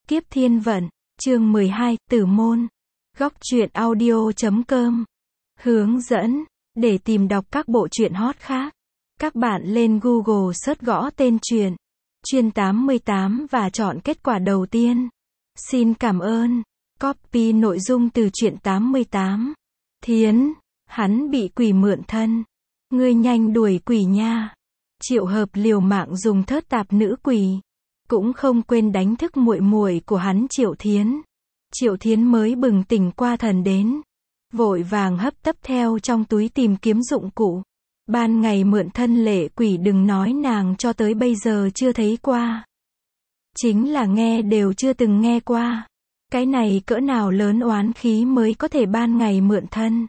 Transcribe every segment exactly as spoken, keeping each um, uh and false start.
Kiếp Thiên Vận, chương mười hai, Tử Môn. Góc truyện audio chấm com. Hướng dẫn, để tìm đọc các bộ truyện hot khác, các bạn lên Google search gõ tên truyện Chuyên tám mươi tám và chọn kết quả đầu tiên. Xin cảm ơn. Copy nội dung từ truyện tám mươi tám. Thiến, hắn bị quỷ mượn thân. Ngươi nhanh đuổi quỷ nha. Triệu Hợp liều mạng dùng thớt tạp nữ quỷ, cũng không quên đánh thức muội muội của hắn Triệu Thiến. Triệu Thiến mới bừng tỉnh qua thần đến, vội vàng hấp tấp theo trong túi tìm kiếm dụng cụ. Ban ngày mượn thân lệ quỷ đừng nói nàng cho tới bây giờ chưa thấy qua. Chính là nghe đều chưa từng nghe qua. Cái này cỡ nào lớn oán khí mới có thể ban ngày mượn thân.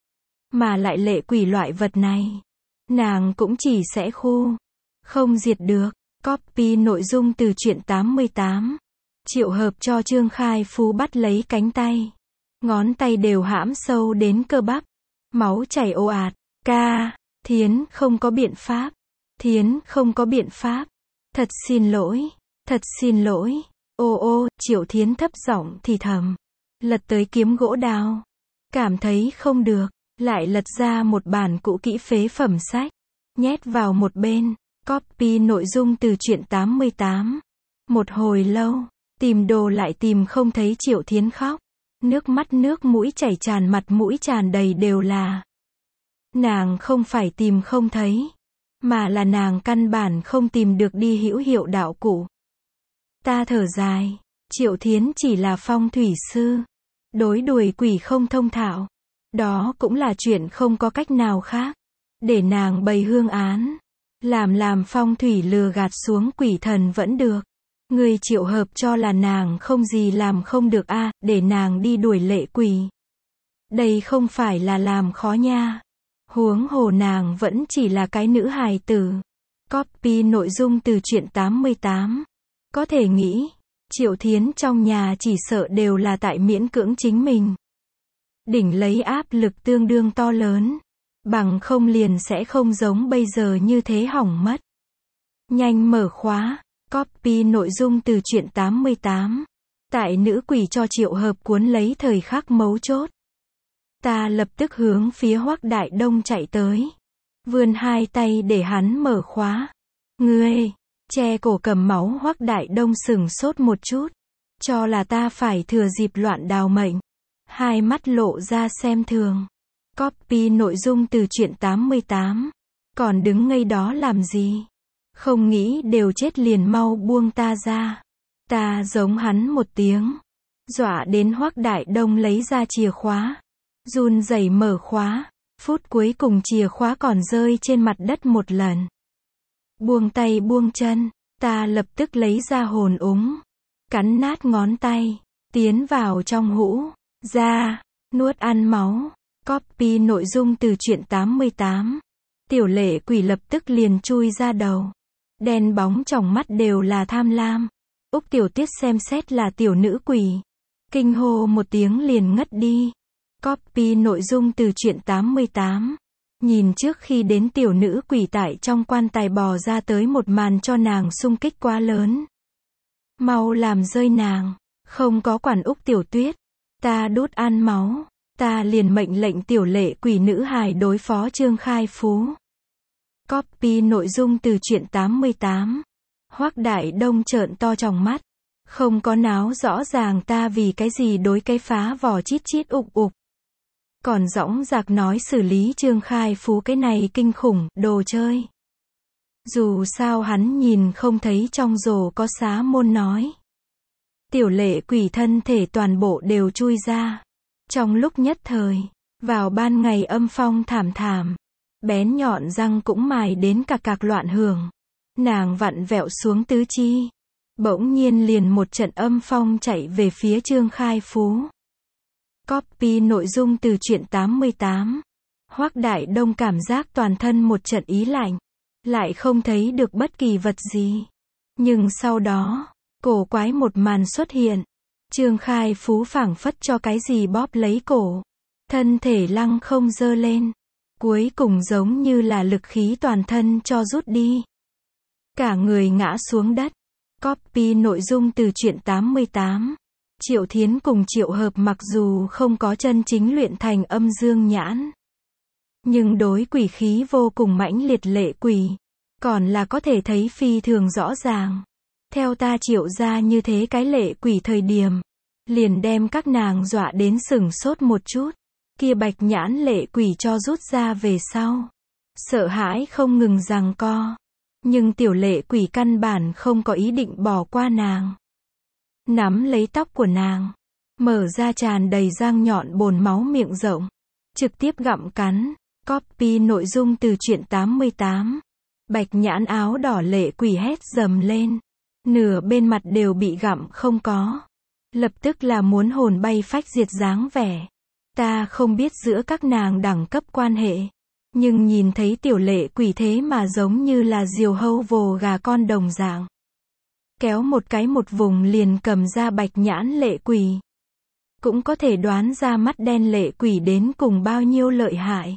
Mà lại lệ quỷ loại vật này, nàng cũng chỉ sẽ khu, không diệt được. Copy nội dung từ truyện tám mươi tám. Triệu Hợp cho Trương Khai Phú bắt lấy cánh tay. Ngón tay đều hãm sâu đến cơ bắp. Máu chảy ồ ạt. Ca, Thiến không có biện pháp. Thiến không có biện pháp. Thật xin lỗi. Thật xin lỗi. Ô ô, Triệu Thiến thấp giọng thì thầm. Lật tới kiếm gỗ đào. Cảm thấy không được. Lại lật ra một bản cũ kỹ phế phẩm sách. Nhét vào một bên. Copy nội dung từ truyện tám mươi tám. Một hồi lâu, tìm đồ lại tìm không thấy Triệu Thiến khóc. Nước mắt nước mũi chảy tràn, mặt mũi tràn đầy đều là. Nàng không phải tìm không thấy, mà là nàng căn bản không tìm được đi hữu hiệu đạo cụ. Ta thở dài, Triệu Thiến chỉ là phong thủy sư, đối đuổi quỷ không thông thạo. Đó cũng là chuyện không có cách nào khác. Để nàng bày hương án, Làm làm phong thủy lừa gạt xuống quỷ thần vẫn được. Người Triệu Hợp cho là nàng không gì làm không được a, à, để nàng đi đuổi lệ quỷ. Đây không phải là làm khó nha. Huống hồ nàng vẫn chỉ là cái nữ hài tử. Copy nội dung từ truyện tám mươi tám. Có thể nghĩ, Triệu Thiến trong nhà chỉ sợ đều là tại miễn cưỡng chính mình. Đỉnh lấy áp lực tương đương to lớn. Bằng không liền sẽ không giống bây giờ như thế hỏng mất. Nhanh mở khóa. Copy nội dung từ truyện tám mươi tám. Tại nữ quỷ cho Triệu Hợp cuốn lấy thời khắc mấu chốt. Ta lập tức hướng phía Hoắc Đại Đông chạy tới. Vươn hai tay để hắn mở khóa. Ngươi, che cổ cầm máu Hoắc Đại Đông sửng sốt một chút. Cho là ta phải thừa dịp loạn đào mệnh. Hai mắt lộ ra xem thường. Copy nội dung từ truyện tám mươi tám. Còn đứng ngây đó làm gì? Không nghĩ đều chết liền mau buông ta ra. Ta giống hắn một tiếng. Dọa đến Hoắc Đại Đông lấy ra chìa khóa. Run rẩy mở khóa. Phút cuối cùng chìa khóa còn rơi trên mặt đất một lần. Buông tay buông chân. Ta lập tức lấy ra hồn úng. Cắn nát ngón tay. Tiến vào trong hũ. Ra. Nuốt ăn máu. Copy nội dung từ truyện tám mươi tám. Tiểu lệ quỷ lập tức liền chui ra đầu. Đen bóng trong mắt đều là tham lam. Úc Tiểu Tiết xem xét là tiểu nữ quỷ. Kinh hô một tiếng liền ngất đi. Copy nội dung từ truyện tám mươi tám. Nhìn trước khi đến tiểu nữ quỷ tại trong quan tài bò ra tới một màn cho nàng xung kích quá lớn. Mau làm rơi nàng. Không có quản Úc Tiểu Tuyết. Ta đút ăn máu. Ta liền mệnh lệnh tiểu lệ quỷ nữ hài đối phó Trương Khai Phú. Copy nội dung từ truyện tám mươi tám. Hoắc Đại Đông trợn to tròng mắt. Không có náo rõ ràng ta vì cái gì đối cái phá vỏ chít chít ục ục. Còn dõng dạc nói xử lý Trương Khai Phú cái này kinh khủng, đồ chơi. Dù sao hắn nhìn không thấy trong rổ có xá môn nói. Tiểu lệ quỷ thân thể toàn bộ đều chui ra. Trong lúc nhất thời, vào ban ngày âm phong thảm thảm. Bén nhọn răng cũng mài đến cạc cạc loạn hưởng. Nàng vặn vẹo xuống tứ chi. Bỗng nhiên liền một trận âm phong chạy về phía Trương Khai Phú. Copy nội dung từ truyện tám mươi tám. Hoắc Đại Đông cảm giác toàn thân một trận ý lạnh. Lại không thấy được bất kỳ vật gì. Nhưng sau đó, cổ quái một màn xuất hiện. Trương Khai Phú phảng phất cho cái gì bóp lấy cổ. Thân thể lăng không giơ lên. Cuối cùng giống như là lực khí toàn thân cho rút đi. Cả người ngã xuống đất. Copy nội dung từ truyện tám mươi tám. Triệu Thiến cùng Triệu Hợp mặc dù không có chân chính luyện thành âm dương nhãn, nhưng đối quỷ khí vô cùng mãnh liệt lệ quỷ, còn là có thể thấy phi thường rõ ràng. Theo ta Triệu ra như thế cái lệ quỷ thời điểm, liền đem các nàng dọa đến sửng sốt một chút. Kia bạch nhãn lệ quỷ cho rút ra về sau, sợ hãi không ngừng giằng co. Nhưng tiểu lệ quỷ căn bản không có ý định bỏ qua nàng. Nắm lấy tóc của nàng, mở ra tràn đầy răng nhọn bồn máu miệng rộng, trực tiếp gặm cắn. Copy nội dung từ truyện tám mươi tám. Bạch nhãn áo đỏ lệ quỷ hét dầm lên, nửa bên mặt đều bị gặm không có. Lập tức là muốn hồn bay phách diệt dáng vẻ. Ta không biết giữa các nàng đẳng cấp quan hệ, nhưng nhìn thấy tiểu lệ quỷ thế mà giống như là diều hâu vồ gà con đồng dạng. Kéo một cái một vùng liền cầm ra bạch nhãn lệ quỷ. Cũng có thể đoán ra mắt đen lệ quỷ đến cùng bao nhiêu lợi hại.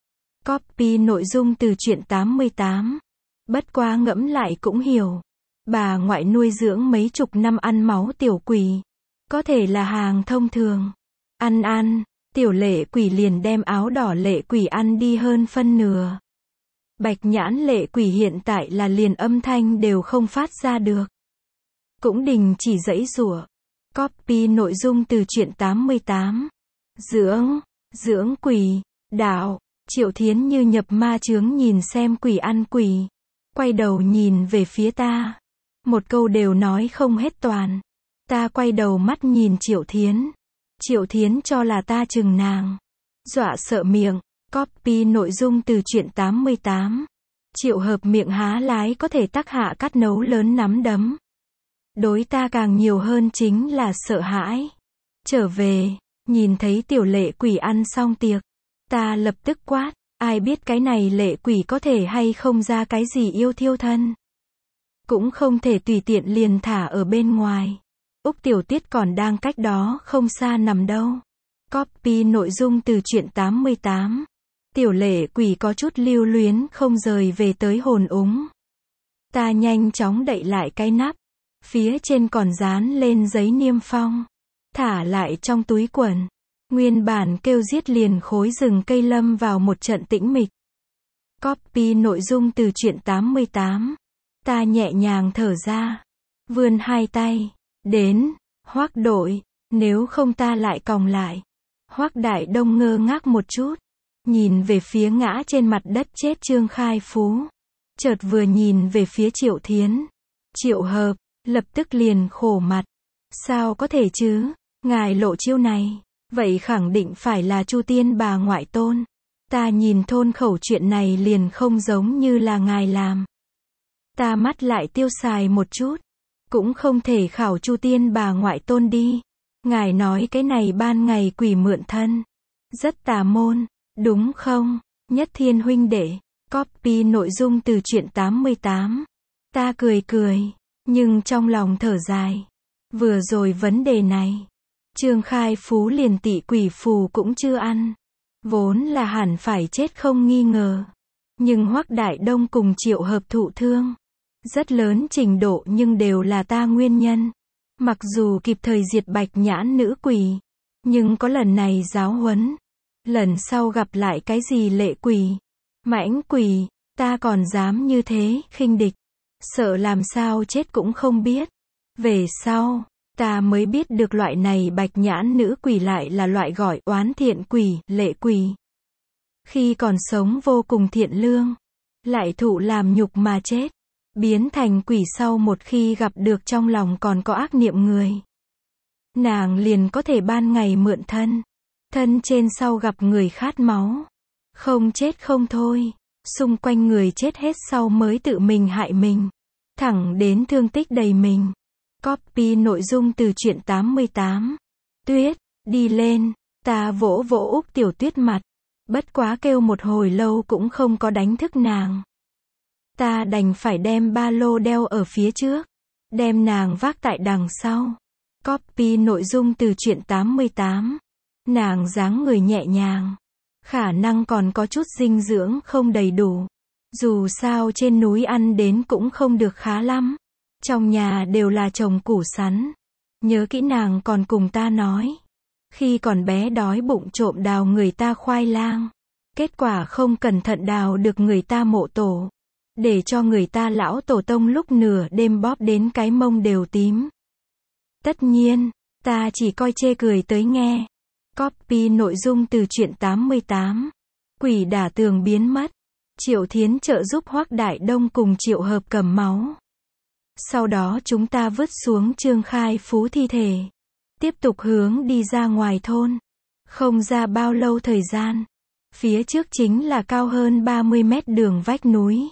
Copy nội dung từ truyện tám mươi tám. Bất quá ngẫm lại cũng hiểu. Bà ngoại nuôi dưỡng mấy chục năm ăn máu tiểu quỷ. Có thể là hàng thông thường. Ăn ăn, tiểu lệ quỷ liền đem áo đỏ lệ quỷ ăn đi hơn phân nửa. Bạch nhãn lệ quỷ hiện tại là liền âm thanh đều không phát ra được. Cũng đình chỉ giãy giụa. Copy nội dung từ truyện tám mươi tám. Dưỡng, dưỡng quỷ, đạo. Triệu Thiến như nhập ma chướng nhìn xem quỷ ăn quỷ. Quay đầu nhìn về phía ta. Một câu đều nói không hết toàn. Ta quay đầu mắt nhìn Triệu Thiến. Triệu Thiến cho là ta chừng nàng. Dọa sợ miệng. Copy nội dung từ truyện tám mươi tám. Triệu Hợp miệng há lái có thể tắc hạ cắt nấu lớn nắm đấm. Đối ta càng nhiều hơn chính là sợ hãi. Trở về, nhìn thấy tiểu lệ quỷ ăn xong tiệc. Ta lập tức quát, ai biết cái này lệ quỷ có thể hay không ra cái gì yêu thiêu thân. Cũng không thể tùy tiện liền thả ở bên ngoài. Úc Tiểu Tiết còn đang cách đó không xa nằm đâu. Copy nội dung từ truyện tám mươi tám. Tiểu lệ quỷ có chút lưu luyến không rời về tới hồn úng. Ta nhanh chóng đậy lại cái nắp. Phía trên còn dán lên giấy niêm phong. Thả lại trong túi quần. Nguyên bản kêu giết liền khối rừng cây lâm vào một trận tĩnh mịch. Copy nội dung từ truyện tám mươi tám. Ta nhẹ nhàng thở ra. Vươn hai tay. Đến. Hoác đội. Nếu không ta lại còng lại. Hoác Đại Đông ngơ ngác một chút. Nhìn về phía ngã trên mặt đất chết Trương Khai Phú. Chợt vừa nhìn về phía Triệu Thiến. Triệu Hợp. Lập tức liền khổ mặt. Sao có thể chứ? Ngài lộ chiêu này. Vậy khẳng định phải là Chu Tiên bà ngoại tôn. Ta nhìn thôn khẩu chuyện này liền không giống như là ngài làm. Ta mắt lại tiêu xài một chút. Cũng không thể khảo Chu Tiên bà ngoại tôn đi. Ngài nói cái này ban ngày quỷ mượn thân. Rất tà môn, đúng không? Nhất Thiên huynh đệ. Copy nội dung từ truyện tám mươi tám. Ta cười cười, nhưng trong lòng thở dài. Vừa rồi vấn đề này. Trương Khai Phú liền tị quỷ phù cũng chưa ăn. Vốn là hẳn phải chết không nghi ngờ. Nhưng Hoắc Đại Đông cùng Triệu Hợp thụ thương. Rất lớn trình độ nhưng đều là ta nguyên nhân. Mặc dù kịp thời diệt bạch nhãn nữ quỷ. Nhưng có lần này giáo huấn. Lần sau gặp lại cái gì lệ quỷ, mãnh quỷ, ta còn dám như thế khinh địch. Sợ làm sao chết cũng không biết. Về sau, ta mới biết được loại này bạch nhãn nữ quỷ lại là loại gọi oán thiện quỷ, lệ quỷ. Khi còn sống vô cùng thiện lương, lại thụ làm nhục mà chết. Biến thành quỷ sau một khi gặp được trong lòng còn có ác niệm người. Nàng liền có thể ban ngày mượn thân. Thân trên sau gặp người khát máu. Không chết không thôi. Xung quanh người chết hết sau mới tự mình hại mình. Thẳng đến thương tích đầy mình. Copy nội dung từ truyện tám mươi tám. Tuyết, đi lên. Ta vỗ vỗ Úc Tiểu Tuyết mặt. Bất quá kêu một hồi lâu cũng không có đánh thức nàng. Ta đành phải đem ba lô đeo ở phía trước. Đem nàng vác tại đằng sau. Copy nội dung từ truyện tám mươi tám. Nàng dáng người nhẹ nhàng. Khả năng còn có chút dinh dưỡng không đầy đủ. Dù sao trên núi ăn đến cũng không được khá lắm. Trong nhà đều là trồng củ sắn. Nhớ kỹ nàng còn cùng ta nói. Khi còn bé đói bụng trộm đào người ta khoai lang. Kết quả không cẩn thận đào được người ta mộ tổ. Để cho người ta lão tổ tông lúc nửa đêm bóp đến cái mông đều tím. Tất nhiên, ta chỉ coi chê cười tới nghe. Copy nội dung từ truyện tám mươi tám. Quỷ đả tường biến mất. Triệu Thiến trợ giúp Hoắc Đại Đông cùng Triệu Hợp cầm máu. Sau đó chúng ta vứt xuống Trương Khai Phú thi thể. Tiếp tục hướng đi ra ngoài thôn. Không ra bao lâu thời gian. Phía trước chính là cao hơn ba mươi mét đường vách núi.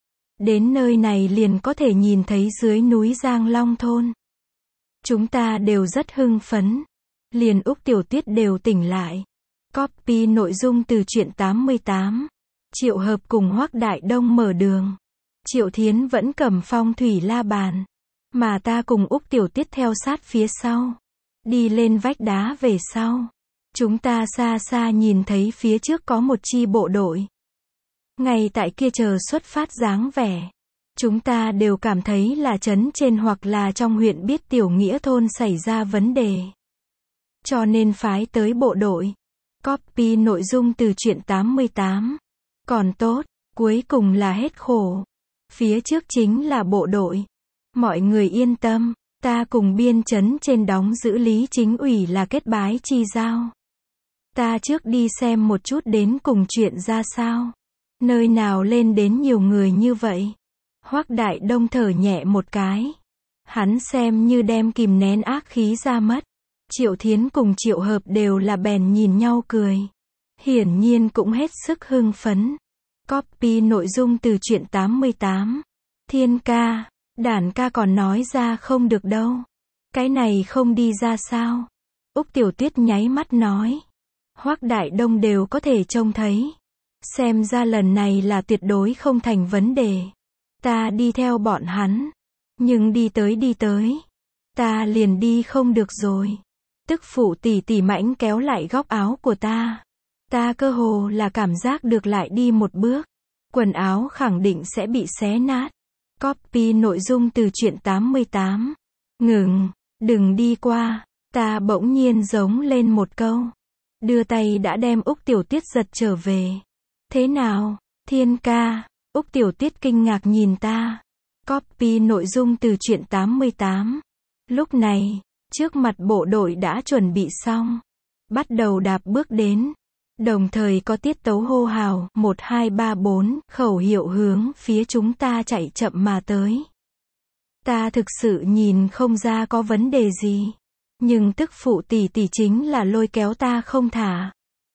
Đến nơi này liền có thể nhìn thấy dưới núi Giang Long thôn. Chúng ta đều rất hưng phấn. Liền Úc Tiểu Tuyết đều tỉnh lại. Copy nội dung từ truyện tám mươi tám. Triệu Hợp cùng Hoắc Đại Đông mở đường. Triệu Thiến vẫn cầm phong thủy la bàn. Mà ta cùng Úc Tiểu Tuyết theo sát phía sau. Đi lên vách đá về sau. Chúng ta xa xa nhìn thấy phía trước có một chi bộ đội. Ngay tại kia chờ xuất phát dáng vẻ. Chúng ta đều cảm thấy là trấn trên hoặc là trong huyện biết Tiểu Nghĩa thôn xảy ra vấn đề. Cho nên phái tới bộ đội. Copy nội dung từ truyện tám mươi tám. Còn tốt, cuối cùng là hết khổ. Phía trước chính là bộ đội. Mọi người yên tâm, ta cùng biên trấn trên đóng giữ Lý Chính ủy là kết bái chi giao. Ta trước đi xem một chút đến cùng chuyện ra sao. Nơi nào lên đến nhiều người như vậy. Hoắc Đại Đông thở nhẹ một cái. Hắn xem như đem kìm nén ác khí ra mất. Triệu Thiến cùng Triệu Hợp đều là bèn nhìn nhau cười. Hiển nhiên cũng hết sức hưng phấn. Copy nội dung từ truyện tám mươi tám. Thiên ca, Đản ca còn nói ra không được đâu. Cái này không đi ra sao? Úc Tiểu Tuyết nháy mắt nói. Hoắc Đại Đông đều có thể trông thấy. Xem ra lần này là tuyệt đối không thành vấn đề. Ta đi theo bọn hắn. Nhưng đi tới đi tới. Ta liền đi không được rồi. Tức phụ tỷ tỷ mãnh kéo lại góc áo của ta. Ta cơ hồ là cảm giác được lại đi một bước. Quần áo khẳng định sẽ bị xé nát. Copy nội dung từ truyện tám mươi tám. Ngừng, đừng đi qua. Ta bỗng nhiên giống lên một câu. Đưa tay đã đem Úc Tiểu Tuyết giật trở về. Thế nào, Thiên ca? Úc Tiểu Tuyết kinh ngạc nhìn ta. Copy nội dung từ truyện tám mươi tám. Lúc này, trước mặt bộ đội đã chuẩn bị xong. Bắt đầu đạp bước đến. Đồng thời có tiết tấu hô hào, một hai ba bốn, khẩu hiệu hướng phía chúng ta chạy chậm mà tới. Ta thực sự nhìn không ra có vấn đề gì. Nhưng tức phụ tỷ tỷ chính là lôi kéo ta không thả.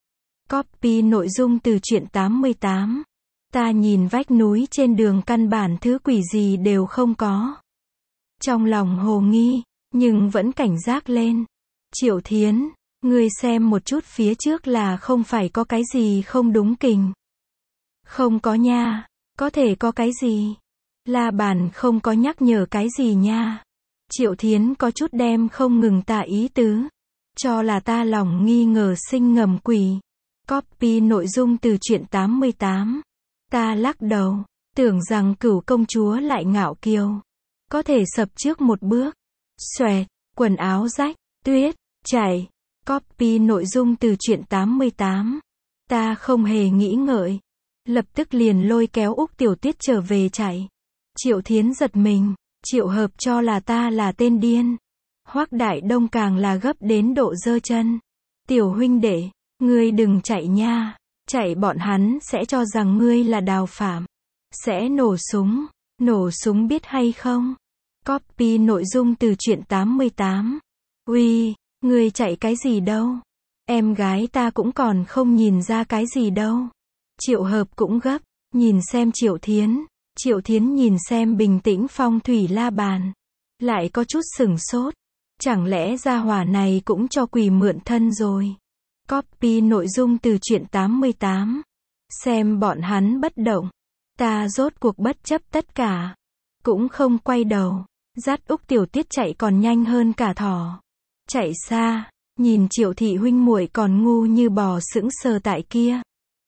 Copy nội dung từ truyện tám mươi tám. Ta nhìn vách núi trên đường căn bản thứ quỷ gì đều không có. Trong lòng hồ nghi, nhưng vẫn cảnh giác lên. Triệu Thiến, ngươi xem một chút phía trước là không phải có cái gì không đúng kình. Không có nha, có thể có cái gì. La bàn không có nhắc nhở cái gì nha. Triệu Thiến có chút đem không ngừng tả ý tứ. Cho là ta lòng nghi ngờ sinh ngầm quỷ. Copy nội dung từ truyện tám mươi tám. Ta lắc đầu, tưởng rằng Cửu công chúa lại ngạo kiêu. Có thể sập trước một bước. Xoẹt, quần áo rách, tuyết, chảy. Copy nội dung từ truyện tám mươi tám. Ta không hề nghĩ ngợi. Lập tức liền lôi kéo Úc Tiểu Tuyết trở về chạy. Triệu Thiến giật mình. Triệu Hợp cho là ta là tên điên. Hoắc Đại Đông càng là gấp đến độ giơ chân. Tiểu huynh đệ, ngươi đừng chạy nha. Chạy bọn hắn sẽ cho rằng ngươi là Đào Phạm. Sẽ nổ súng. Nổ súng biết hay không? Copy nội dung từ truyện tám mươi tám. Uy, ngươi chạy cái gì đâu? Em gái ta cũng còn không nhìn ra cái gì đâu. Triệu Hợp cũng gấp. Nhìn xem Triệu Thiến. Triệu Thiến nhìn xem bình tĩnh phong thủy la bàn. Lại có chút sửng sốt. Chẳng lẽ gia hỏa này cũng cho quỷ mượn thân rồi? Copy nội dung từ truyện tám mươi tám. Xem bọn hắn bất động. Ta rốt cuộc bất chấp tất cả. Cũng không quay đầu. Dắt Úc Tiểu Tuyết chạy còn nhanh hơn cả thỏ. Chạy xa. Nhìn Triệu thị huynh muội còn ngu như bò sững sờ tại kia.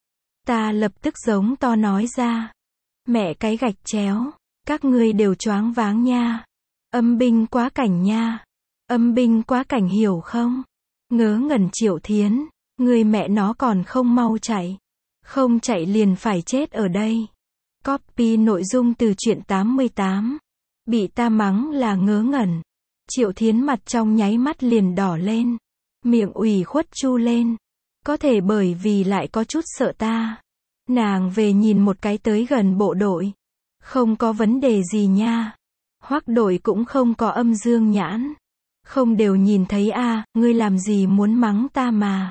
Ta lập tức giống to nói ra. Mẹ cái gạch chéo. Các ngươi đều choáng váng nha. Âm binh quá cảnh nha. Âm binh quá cảnh hiểu không? Ngớ ngẩn Triệu Thiến, người mẹ nó còn không mau chạy. Không chạy liền phải chết ở đây. Copy nội dung từ truyện tám mươi tám. Bị ta mắng là ngớ ngẩn. Triệu Thiến mặt trong nháy mắt liền đỏ lên. Miệng ủy khuất chu lên. Có thể bởi vì lại có chút sợ ta. Nàng về nhìn một cái tới gần bộ đội. Không có vấn đề gì nha. Hoắc đội cũng không có âm dương nhãn. Không đều nhìn thấy a, à, ngươi làm gì muốn mắng ta mà.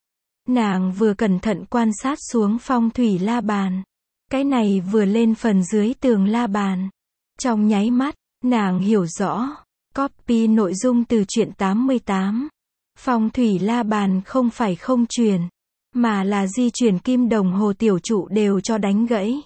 Nàng vừa cẩn thận quan sát xuống phong thủy la bàn. Cái này vừa lên phần dưới tường la bàn. Trong nháy mắt, nàng hiểu rõ. Copy nội dung từ truyện tám mươi tám. Phong thủy la bàn không phải không truyền, mà là di chuyển kim đồng hồ tiểu trụ đều cho đánh gãy.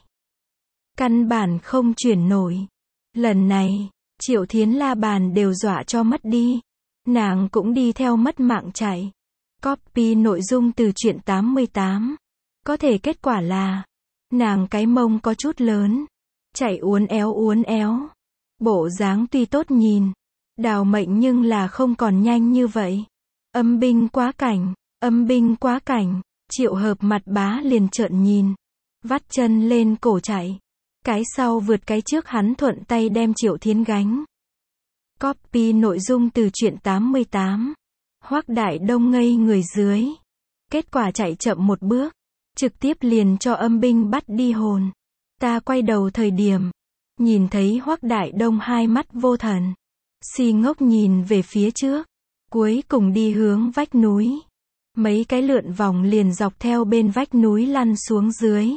Căn bản không chuyển nổi. Lần này, Triệu Thiến la bàn đều dọa cho mất đi. Nàng cũng đi theo mất mạng chạy. Copy nội dung từ truyện tám mươi tám. Có thể kết quả là, nàng cái mông có chút lớn. Chạy uốn éo uốn éo. Bộ dáng tuy tốt nhìn. Đào mệnh nhưng là không còn nhanh như vậy. Âm binh quá cảnh. Âm binh quá cảnh. Triệu Hợp mặt bá liền trợn nhìn. Vắt chân lên cổ chạy. Cái sau vượt cái trước hắn thuận tay đem Triệu Thiến gánh. Copy nội dung từ truyện tám mươi tám. Hoắc Đại Đông ngây người dưới. Kết quả chạy chậm một bước. Trực tiếp liền cho âm binh bắt đi hồn. Ta quay đầu thời điểm. Nhìn thấy Hoắc Đại Đông hai mắt vô thần. Si ngốc nhìn về phía trước. Cuối cùng đi hướng vách núi. Mấy cái lượn vòng liền dọc theo bên vách núi lăn xuống dưới.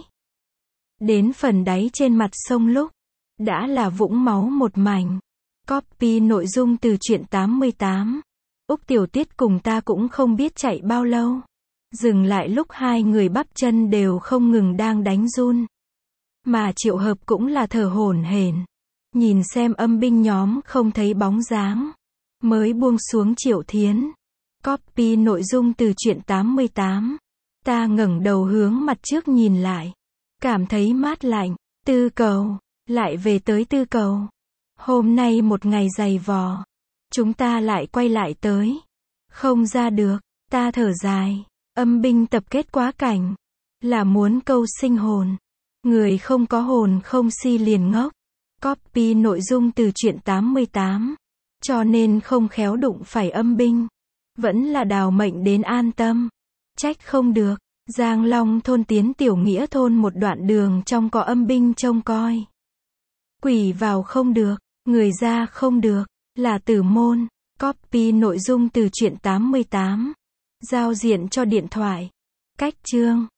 Đến phần đáy trên mặt sông lúc. Đã là vũng máu một mảnh. Copy nội dung từ truyện tám mươi tám. Úc Tiểu Tiết cùng ta cũng không biết chạy bao lâu. Dừng lại lúc hai người bắp chân đều không ngừng đang đánh run. Mà Triệu Hợp cũng là thở hổn hển. Nhìn xem âm binh nhóm không thấy bóng dáng. Mới buông xuống Triệu Thiến. Copy nội dung từ truyện tám mươi tám. Ta ngẩng đầu hướng mặt trước nhìn lại. Cảm thấy mát lạnh. Tư Cầu. Lại về tới Tư Cầu. Hôm nay một ngày dày vò. Chúng ta lại quay lại tới. Không ra được. Ta thở dài. Âm binh tập kết quá cảnh. Là muốn câu sinh hồn. Người không có hồn không si liền ngốc. Copy nội dung từ truyện tám mươi tám. Cho nên không khéo đụng phải âm binh. Vẫn là đào mệnh đến an tâm. Trách không được. Giang Long thôn tiến Tiểu Nghĩa thôn một đoạn đường trong có âm binh trông coi. Quỷ vào không được. Người ra không được. Là Tử Môn. Copy nội dung từ truyện tám mươi tám. Giao diện cho điện thoại. Cách chương.